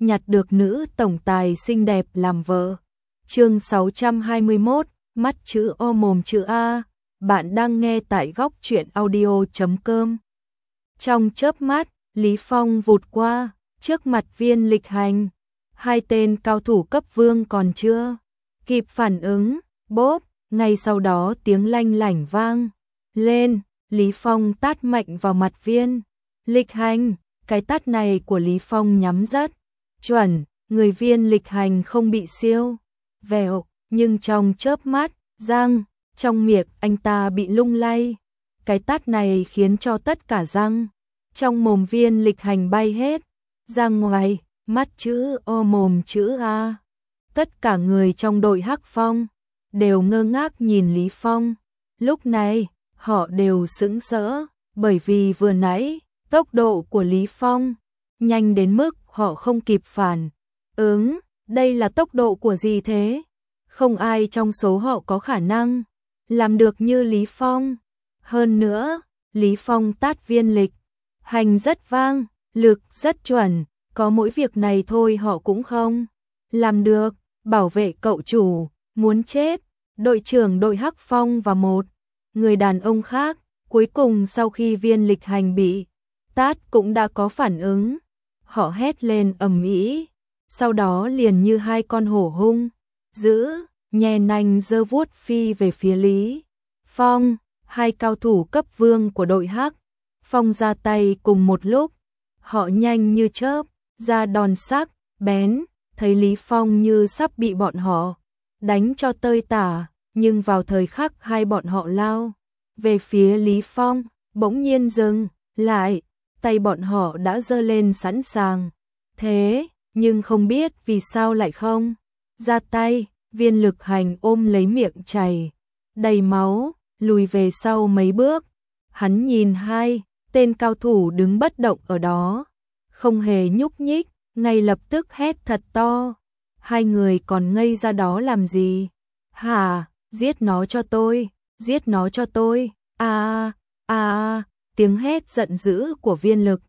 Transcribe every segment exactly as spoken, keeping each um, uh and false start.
nhặt được nữ tổng tài xinh đẹp làm vợ. Chương sáu trăm hai mươi mốt, mắt chữ O mồm chữ A. Bạn đang nghe tại góc truyện audio chấm com. Trong chớp mắt, Lý Phong vụt qua, trước mặt Viên Lịch Hành. Hai tên cao thủ cấp vương còn chưa kịp phản ứng, bốp, ngay sau đó tiếng lanh lảnh vang lên, Lý Phong tát mạnh vào mặt Viên Lịch Hành. Cái tát này của Lý Phong nhắm rất chuẩn, người Viên Lịch Hành không bị siêu vẹo, nhưng trong chớp mắt, răng trong miệng anh ta bị lung lay. Cái tát này khiến cho tất cả răng trong mồm Viên Lịch Hành bay hết ra ngoài, mắt chữ O mồm chữ A. Tất cả người trong đội Hắc Phong đều ngơ ngác nhìn Lý Phong. Lúc này, họ đều sững sờ, bởi vì vừa nãy, tốc độ của Lý Phong nhanh đến mức họ không kịp phản ứng. Đây là tốc độ của gì thế? Không ai trong số họ có khả năng làm được như Lý Phong. Hơn nữa, Lý Phong tát Viên Lịch Hành rất vang, lực rất chuẩn, có mỗi việc này thôi họ cũng không làm được. Bảo vệ cậu chủ, muốn chết. Đội trưởng đội Hắc Phong và một người đàn ông khác, cuối cùng sau khi Viên Lịch Hành bị tát cũng đã có phản ứng. Họ hét lên ầm ĩ, sau đó liền như hai con hổ hung dữ, nhè nanh giơ vuốt phi về phía Lý Phong. Hai cao thủ cấp vương của đội Hắc Phong ra tay cùng một lúc, họ nhanh như chớp, ra đòn sắc bén. Thấy Lý Phong như sắp bị bọn họ đánh cho tơi tả, nhưng vào thời khắc hai bọn họ lao về phía Lý Phong, bỗng nhiên dừng lại, tay bọn họ đã giơ lên sẵn sàng. Thế, nhưng không biết vì sao lại không ra tay. Viên Lịch Hành ôm lấy miệng chảy đầy máu, lùi về sau mấy bước. Hắn nhìn hai tên cao thủ đứng bất động ở đó, không hề nhúc nhích, ngay lập tức hét thật to. Hai người còn ngây ra đó làm gì? Hả? Giết nó cho tôi, giết nó cho tôi. À, à, tiếng hét giận dữ của Viên Lịch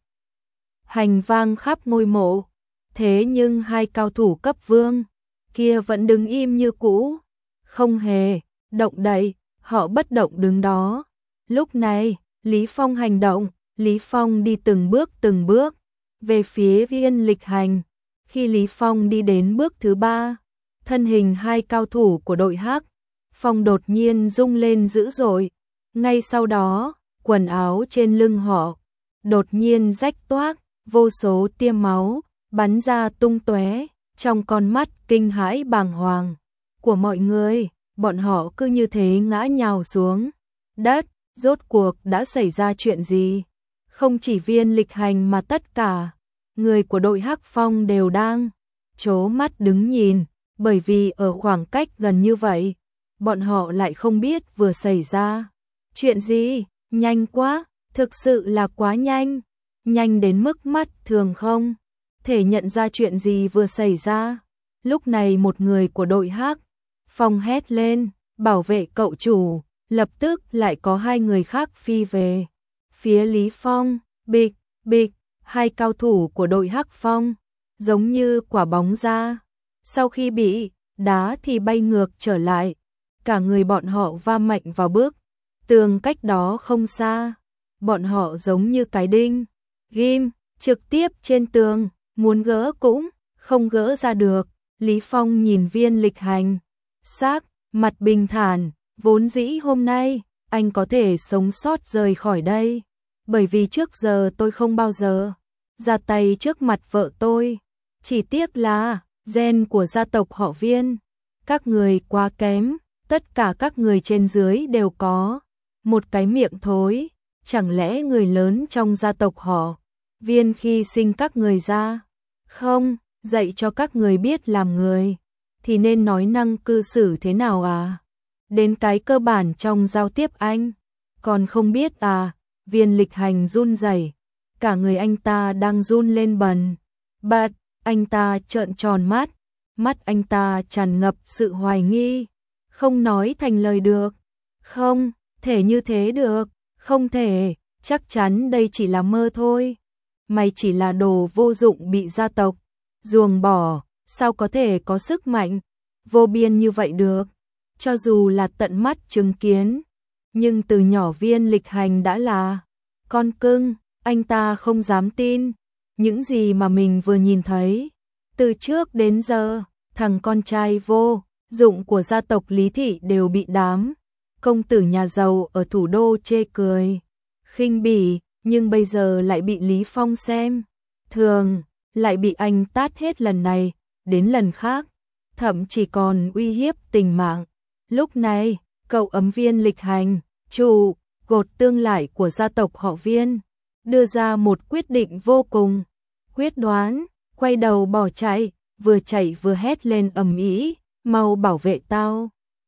Hành vang khắp ngôi mộ. Thế nhưng hai cao thủ cấp vương kia vẫn đứng im như cũ, không hề động đậy, họ bất động đứng đó. Lúc này, Lý Phong hành động, Lý Phong đi từng bước từng bước về phía Viên Lịch Hành. Khi Lý Phong đi đến bước thứ ba, thân hình hai cao thủ của đội Hắc Phong đột nhiên rung lên dữ dội. Ngay sau đó, quần áo trên lưng họ đột nhiên rách toác, vô số tia máu bắn ra tung tóe. Trong con mắt kinh hãi bàng hoàng của mọi người, bọn họ cứ như thế ngã nhào xuống đất. Rốt cuộc đã xảy ra chuyện gì? Không chỉ Viên Lịch Hành mà tất cả người của đội Hắc Phong đều đang trố mắt đứng nhìn, bởi vì ở khoảng cách gần như vậy, bọn họ lại không biết vừa xảy ra chuyện gì. Nhanh quá, thực sự là quá nhanh, nhanh đến mức mắt thường không thể nhận ra chuyện gì vừa xảy ra. Lúc này một người của đội Hắc Phong hét lên, bảo vệ cậu chủ. Lập tức lại có hai người khác phi về phía Lý Phong. Bịch, bịch, hai cao thủ của đội Hắc Phong giống như quả bóng ra, sau khi bị đá thì bay ngược trở lại. Cả người bọn họ va mạnh vào bức tường cách đó không xa. Bọn họ giống như cái đinh ghim trực tiếp trên tường, muốn gỡ cũng không gỡ ra được. Lý Phong nhìn Viên Lịch Hành, sắc mặt bình thản. Vốn dĩ hôm nay, anh có thể sống sót rời khỏi đây, bởi vì trước giờ tôi không bao giờ ra tay trước mặt vợ tôi. Chỉ tiếc là gen của gia tộc họ Viên các người quá kém, tất cả các người trên dưới đều có một cái miệng thối. Chẳng lẽ người lớn trong gia tộc họ Viên khi sinh các người ra không dạy cho các người biết làm người thì nên nói năng cư xử thế nào à? Đến cái cơ bản trong giao tiếp anh còn không biết à? Viên Lịch Hành run rẩy, cả người anh ta đang run lên bần bật. Anh ta trợn tròn mắt, mắt anh ta tràn ngập sự hoài nghi, không nói thành lời được. Không thể như thế được, không thể, chắc chắn đây chỉ là mơ thôi. Mày chỉ là đồ vô dụng bị gia tộc ruồng bỏ, sao có thể có sức mạnh vô biên như vậy được. Cho dù là tận mắt chứng kiến, nhưng từ nhỏ Viên Lịch Hành đã là con cưng, anh ta không dám tin những gì mà mình vừa nhìn thấy. Từ trước đến giờ, thằng con trai vô dụng của gia tộc Lý Thị đều bị đám công tử nhà giàu ở thủ đô chê cười, khinh bỉ, nhưng bây giờ lại bị Lý Phong xem thường, lại bị anh tát hết lần này đến lần khác, thậm chí còn uy hiếp tính mạng. Lúc này, cậu ấm Viên Lịch Hành, trụ cột tương lai của gia tộc họ Viên, đưa ra một quyết định vô cùng quyết đoán, quay đầu bỏ chạy, vừa chạy vừa hét lên ầm ĩ, mau bảo vệ tao,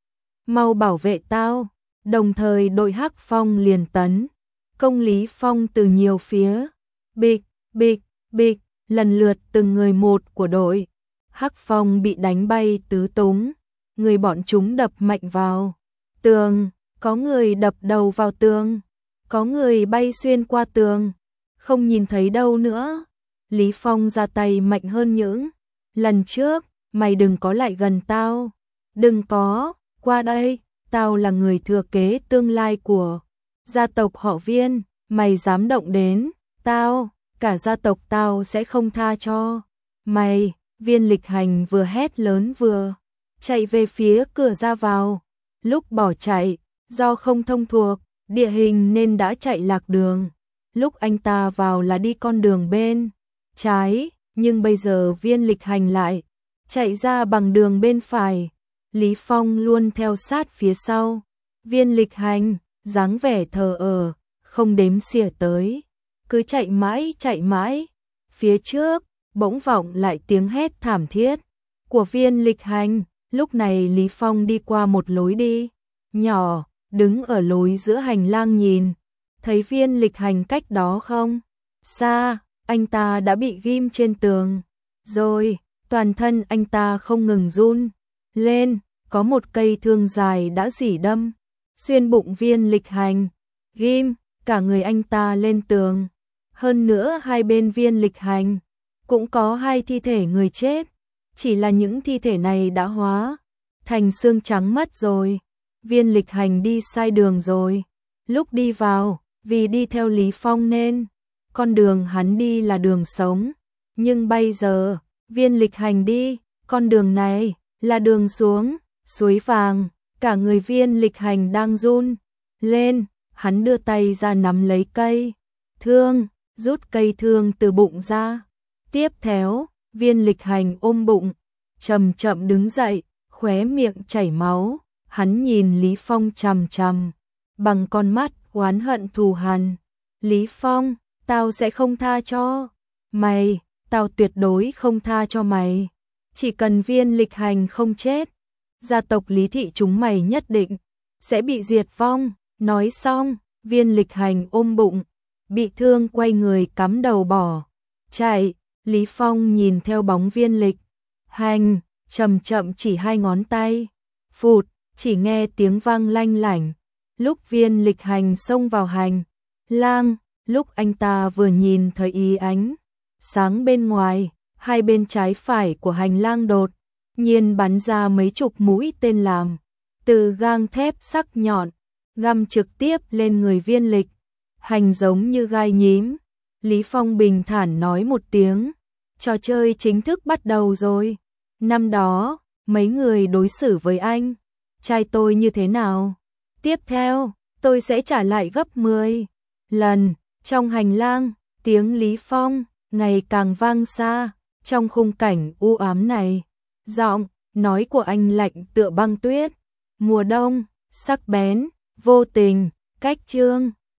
mau bảo vệ tao. Đồng thời đội Hắc Phong liền tấn công Lý Phong từ nhiều phía, bịch, bịch, bịch, lần lượt từng người một của đội Hắc Phong bị đánh bay tứ tung, người bọn chúng đập mạnh vào tường, có người đập đầu vào tường, có người bay xuyên qua tường, không nhìn thấy đâu nữa. Lý Phong ra tay mạnh hơn những lần trước, mày đừng có lại gần tao, đừng có, qua đây, tao là người thừa kế tương lai của gia tộc họ Viên, mày dám động đến tao, cả gia tộc tao sẽ không tha cho mày. Viên Lịch Hành vừa hét lớn vừa chạy về phía cửa ra vào, lúc bỏ chạy, do không thông thuộc địa hình nên đã chạy lạc đường, lúc anh ta vào là đi con đường bên trái, nhưng bây giờ Viên Lịch Hành lại chạy ra bằng đường bên phải. Lý Phong luôn theo sát phía sau Viên Lịch Hành, dáng vẻ thờ ơ, không đếm xỉa tới, cứ chạy mãi chạy mãi. Phía trước bỗng vọng lại tiếng hét thảm thiết của Viên Lịch Hành. Lúc này Lý Phong đi qua một lối đi nhỏ, đứng ở lối giữa hành lang nhìn thấy Viên Lịch Hành cách đó không xa, anh ta đã bị ghim trên tường rồi, toàn thân anh ta không ngừng run lên, có một cây thương dài đã rỉ đâm xuyên bụng Viên Lịch Hành, ghim cả người anh ta lên tường. Hơn nữa hai bên Viên Lịch Hành cũng có hai thi thể người chết, chỉ là những thi thể này đã hóa thành xương trắng mất rồi. Viên Lịch Hành đi sai đường rồi. Lúc đi vào, vì đi theo Lý Phong nên con đường hắn đi là đường sống, nhưng bây giờ Viên Lịch Hành đi con đường này là đường xuống suối vàng. Cả người Viên Lịch Hành đang run lên, hắn đưa tay ra nắm lấy cây thương, rút cây thương từ bụng ra. Tiếp theo, Viên Lịch Hành ôm bụng, chậm chậm đứng dậy, khóe miệng chảy máu, hắn nhìn Lý Phong chằm chằm bằng con mắt oán hận thù hằn. Lý Phong, tao sẽ không tha cho mày, tao tuyệt đối không tha cho mày. Chỉ cần Viên Lịch Hành không chết, gia tộc Lý Thị chúng mày nhất định sẽ bị diệt vong. Nói xong, Viên Lịch Hành ôm bụng, bị thương quay người cắm đầu bỏ chạy. Lý Phong nhìn theo bóng Viên Lịch Hành, chậm chậm chỉ hai ngón tay, phụt, chỉ nghe tiếng vang lanh lảnh. Lúc Viên Lịch Hành xông vào hành lang, lúc anh ta vừa nhìn thấy ý ánh sáng bên ngoài, hai bên trái phải của hành lang đột nhiên bắn ra mấy chục mũi tên làm từ gang thép sắc nhọn, găm trực tiếp lên người Viên Lịch Hành giống như gai nhím. Lý Phong bình thản nói một tiếng, trò chơi chính thức bắt đầu rồi. Năm đó, mấy người đối xử với anh trai tôi như thế nào? Tiếp theo, tôi sẽ trả lại gấp mười lần. Trong hành lang, tiếng Lý Phong ngày càng vang xa. Trong khung cảnh u ám này, giọng nói của anh lạnh tựa băng tuyết mùa đông, sắc bén, vô tình, cách chương.